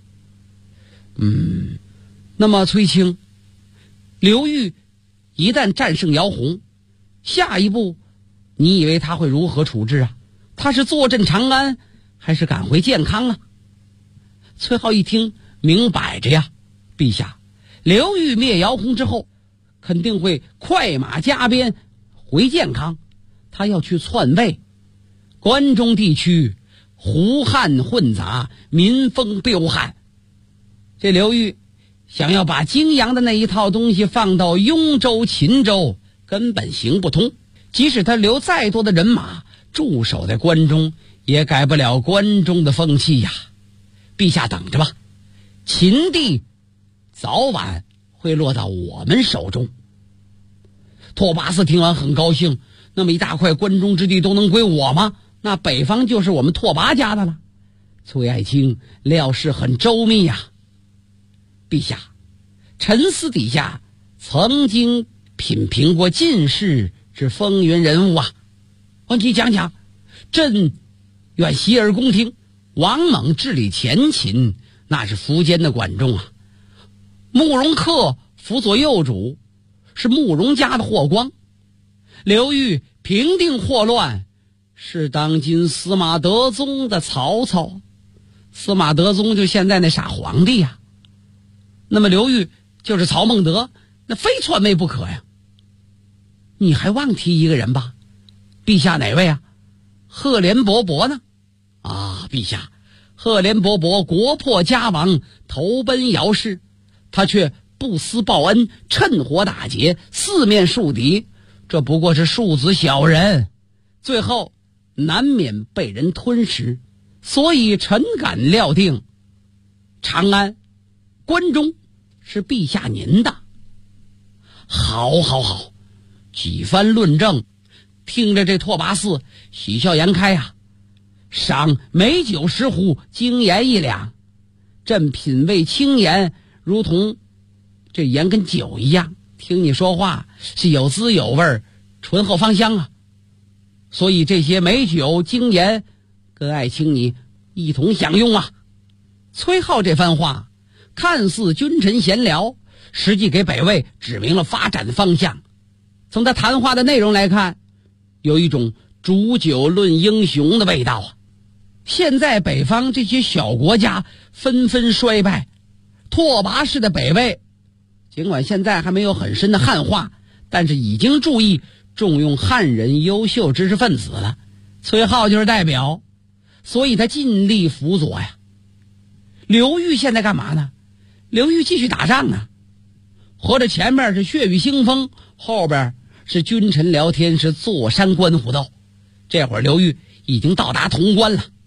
那么崔青，刘裕一旦战胜姚宏，下一步你以为他会如何处置啊？他是坐镇长安，还是赶回建康啊？崔浩一听，明摆着呀，陛下，刘裕灭姚宏之后，肯定会快马加鞭回建康，他要去篡位。关中地区胡汉混杂，民风彪悍，这刘裕想要把泾阳的那一套东西放到雍州、秦州，根本行不通。即使他留再多的人马驻守在关中，也改不了关中的风气呀。陛下等着吧，秦地早晚会落到我们手中。拓跋思听完很高兴，那么一大块关中之地都能归我吗？那北方就是我们拓跋家的了。崔爱卿料事很周密呀。陛下，臣私底下曾经品评过进士之风云人物啊。你讲讲。朕愿洗耳恭听。王猛治理前秦，那是苻坚的管仲啊。慕容恪辅佐右主，是慕容家的霍光。刘裕平定祸乱，是当今司马德宗的曹操。司马德宗就现在那傻皇帝呀。那么刘裕就是曹孟德，那非篡位不可呀。你还忘提一个人吧？陛下哪位啊？赫连勃勃呢？啊，陛下，赫连勃勃国破家亡，投奔姚氏，他却不思报恩，趁火打劫，四面树敌，这不过是庶子小人，最后难免被人吞食。所以臣敢料定，长安、关中是陛下您的。好好好，几番论证，听着这拓跋思喜笑颜开啊。赏美酒10壶，精盐1两，朕品味清盐，如同这盐跟酒一样，听你说话是有滋有味，醇厚芳香啊。所以这些美酒精盐跟爱卿你一同享用啊。崔浩这番话看似君臣闲聊，实际给北魏指明了发展方向。从他谈话的内容来看，有一种煮酒论英雄的味道啊。现在北方这些小国家纷纷衰败，拓跋氏的北魏尽管现在还没有很深的汉化，但是已经注意重用汉人优秀知识分子了。崔浩就是代表，所以他尽力辅佐呀。刘裕现在干嘛呢？刘裕继续打仗呢，合着前面是血雨腥风，后边是君臣聊天，是坐山观虎斗。这会儿刘裕已经到达潼关了，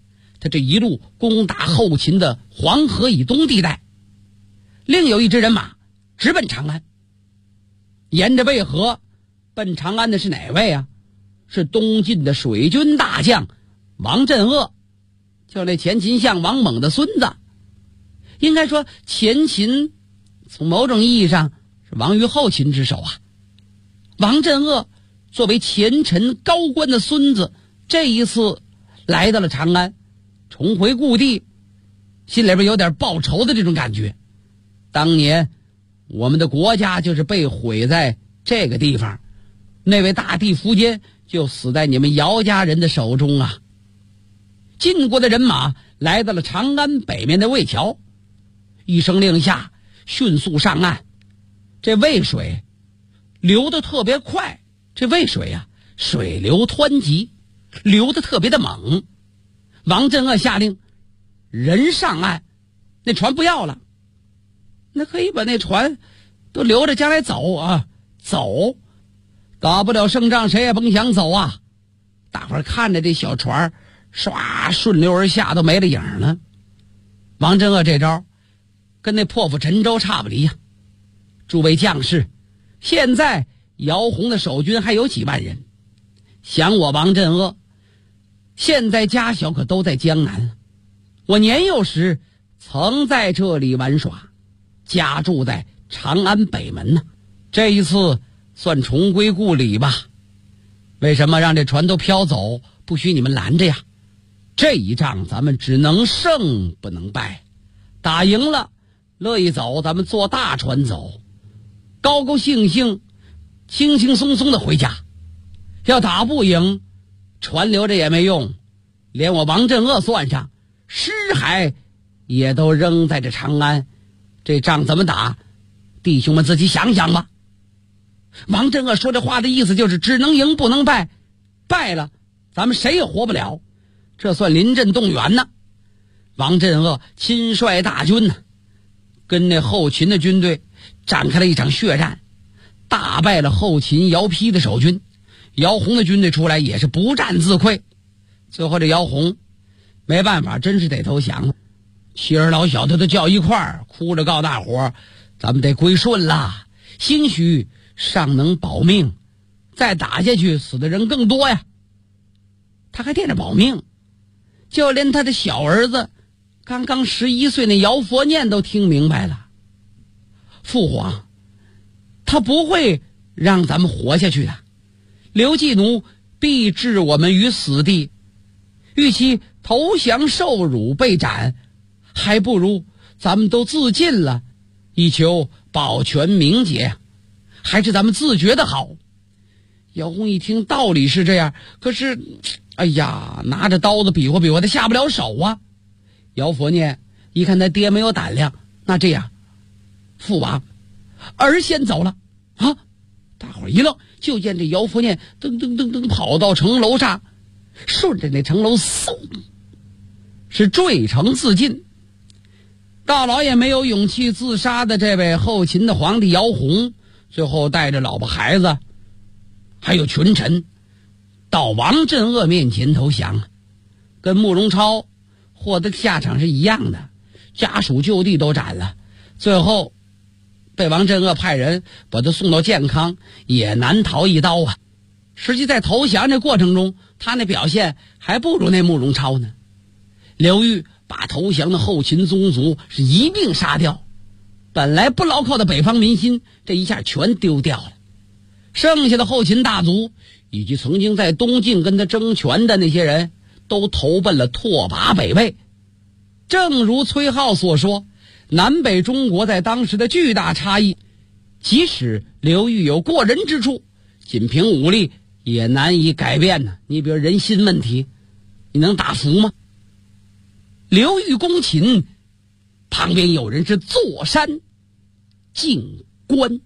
他这一路攻打后秦的黄河以东地带。另有一支人马直奔长安。沿着渭河奔长安的是哪位啊？是东晋的水军大将王镇恶，就那前秦相王猛的孙子。应该说前秦从某种意义上是亡于后秦之手啊。王镇恶作为前陈高官的孙子，这一次来到了长安，重回故地，心里边有点报仇的这种感觉。当年我们的国家就是被毁在这个地方，那位大帝苻坚就死在你们姚家人的手中啊。晋国的人马来到了长安北面的渭桥，一声令下，迅速上岸。这渭水流得特别快，这渭水啊，水流湍急，流得特别的猛。王镇恶下令人上岸，那船不要了，那可以把那船都留着将来走啊，走打不了胜仗，谁也甭想走啊。大伙儿看着这小船唰顺流而下，都没了影了。王镇恶这招跟那破釜沉舟差不离呀。诸位将士，现在姚洪的守军还有几万人，想我王镇恶现在家小可都在江南，我年幼时曾在这里玩耍，家住在长安北门呢。这一次算重归故里吧。为什么让这船都飘走，不许你们拦着呀？这一仗咱们只能胜不能败，打赢了乐意走，咱们坐大船走，高高兴兴轻轻松松的回家。要打不赢，船留着也没用，连我王镇恶算上，尸骸也都扔在这长安，这仗怎么打？弟兄们自己想想吧。王镇恶说这话的意思就是只能赢不能败，败了咱们谁也活不了，这算临阵动员呢。王镇恶亲率大军呢，跟那后秦的军队展开了一场血战，大败了后秦姚丕的守军。姚洪的军队出来也是不战自溃，最后这姚洪没办法，真是得投降了。妻儿老小的都叫一块儿，哭着告大伙咱们得归顺啦，兴许尚能保命，再打下去死的人更多呀。他还惦着保命，就连他的小儿子刚刚11岁那姚佛念都听明白了，父皇他不会让咱们活下去的，刘季奴必置我们于死地，与其投降受辱被斩，还不如咱们都自尽了，以求保全名节，还是咱们自觉的好。姚洪一听道理是这样，可是哎呀，拿着刀子比划比划，他下不了手啊。姚佛念一看他爹没有胆量，那这样，父王儿先走了啊！大伙儿一愣，就见这姚佛念噔噔噔噔跑到城楼上，顺着那城楼嗖是坠城自尽。大老爷没有勇气自杀的这位后秦的皇帝姚洪，最后带着老婆孩子还有群臣到王镇恶面前投降，跟慕容超获得下场是一样的，家属就地都斩了。最后被王镇恶派人把他送到建康，也难逃一刀啊。实际在投降这过程中，他那表现还不如那慕容超呢。刘裕把投降的后秦宗族是一并杀掉，本来不牢靠的北方民心这一下全丢掉了。剩下的后秦大族以及曾经在东晋跟他争权的那些人都投奔了拓跋北魏。正如崔颢所说，南北中国在当时的巨大差异，即使刘裕有过人之处，仅凭武力也难以改变呢。你比如人心问题，你能打服吗？刘裕攻秦，旁边有人是坐山静观。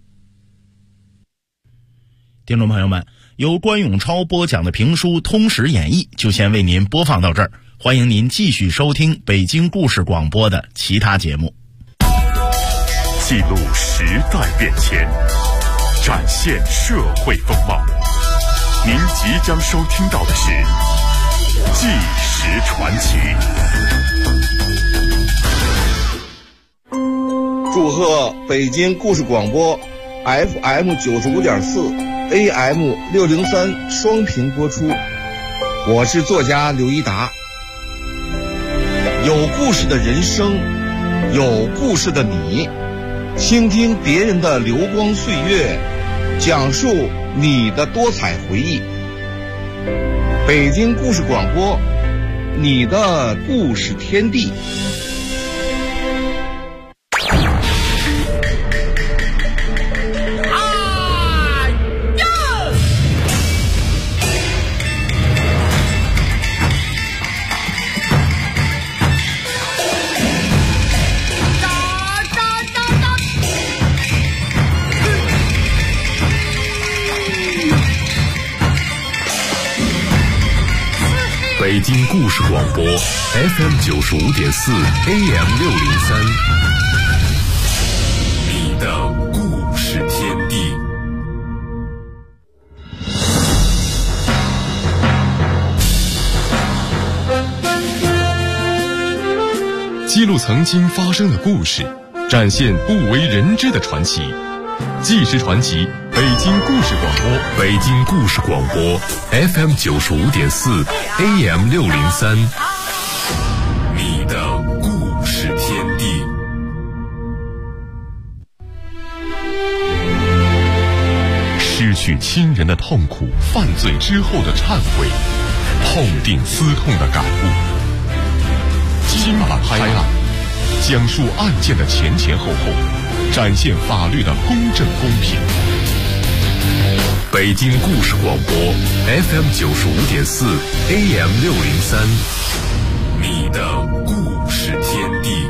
听众朋友们，由关永超播讲的评书《通史演义》就先为您播放到这儿，欢迎您继续收听北京故事广播的其他节目。 记录时代变迁，展现社会风貌。您即将收听到的是纪实传奇。 祝贺北京故事广播 FM 95.4 AM 603双频播出。我是作家刘一达。有故事的人生，有故事的你，倾听别人的流光岁月，讲述你的多彩回忆。北京故事广播，你的故事天地。 北京故事广播 FM 95.4 AM 603，你的故事天地。 记录曾经发生的故事，展现不为人知的传奇。纪实传奇，北京故事广播， 北京故事广播 FM 95.4 AM 603，你的故事天地。 失去亲人的痛苦，犯罪之后的忏悔，痛定思痛的感悟。今晚拍案，讲述案件的前前后后，展现法律的公正公平。 北京故事广播 FM 95.4 AM 603，你的故事天地。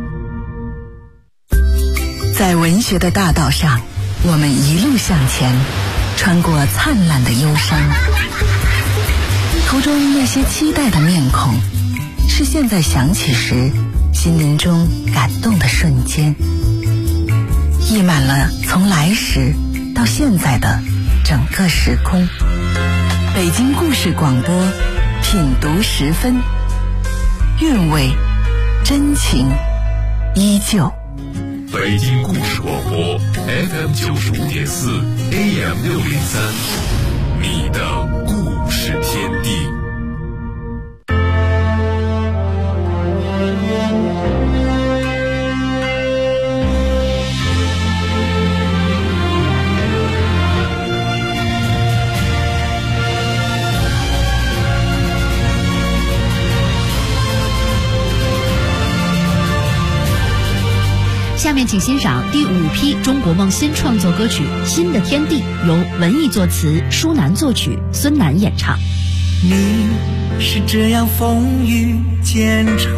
在文学的大道上，我们一路向前，穿过灿烂的忧伤。途中那些期待的面孔，是现在想起时心灵中感动的瞬间，溢满了从来时到现在的整个时空。北京故事广播，品读时分，韵味真情依旧。 北京故事广播 FM 95.4 AM 603，你的故事天地。 下面请欣赏第5批中国梦新创作歌曲《新的天地》，由文艺作词，舒楠作曲，孙楠演唱。 你是这样风雨兼程，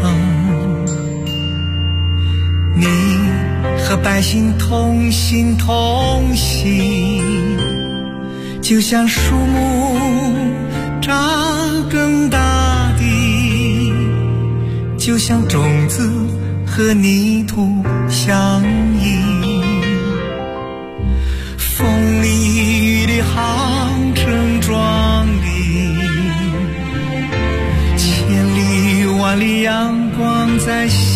你和百姓同心同行，就像树木扎根大地，就像种子和泥土相依，风里雨里航程壮丽，千里万里阳光在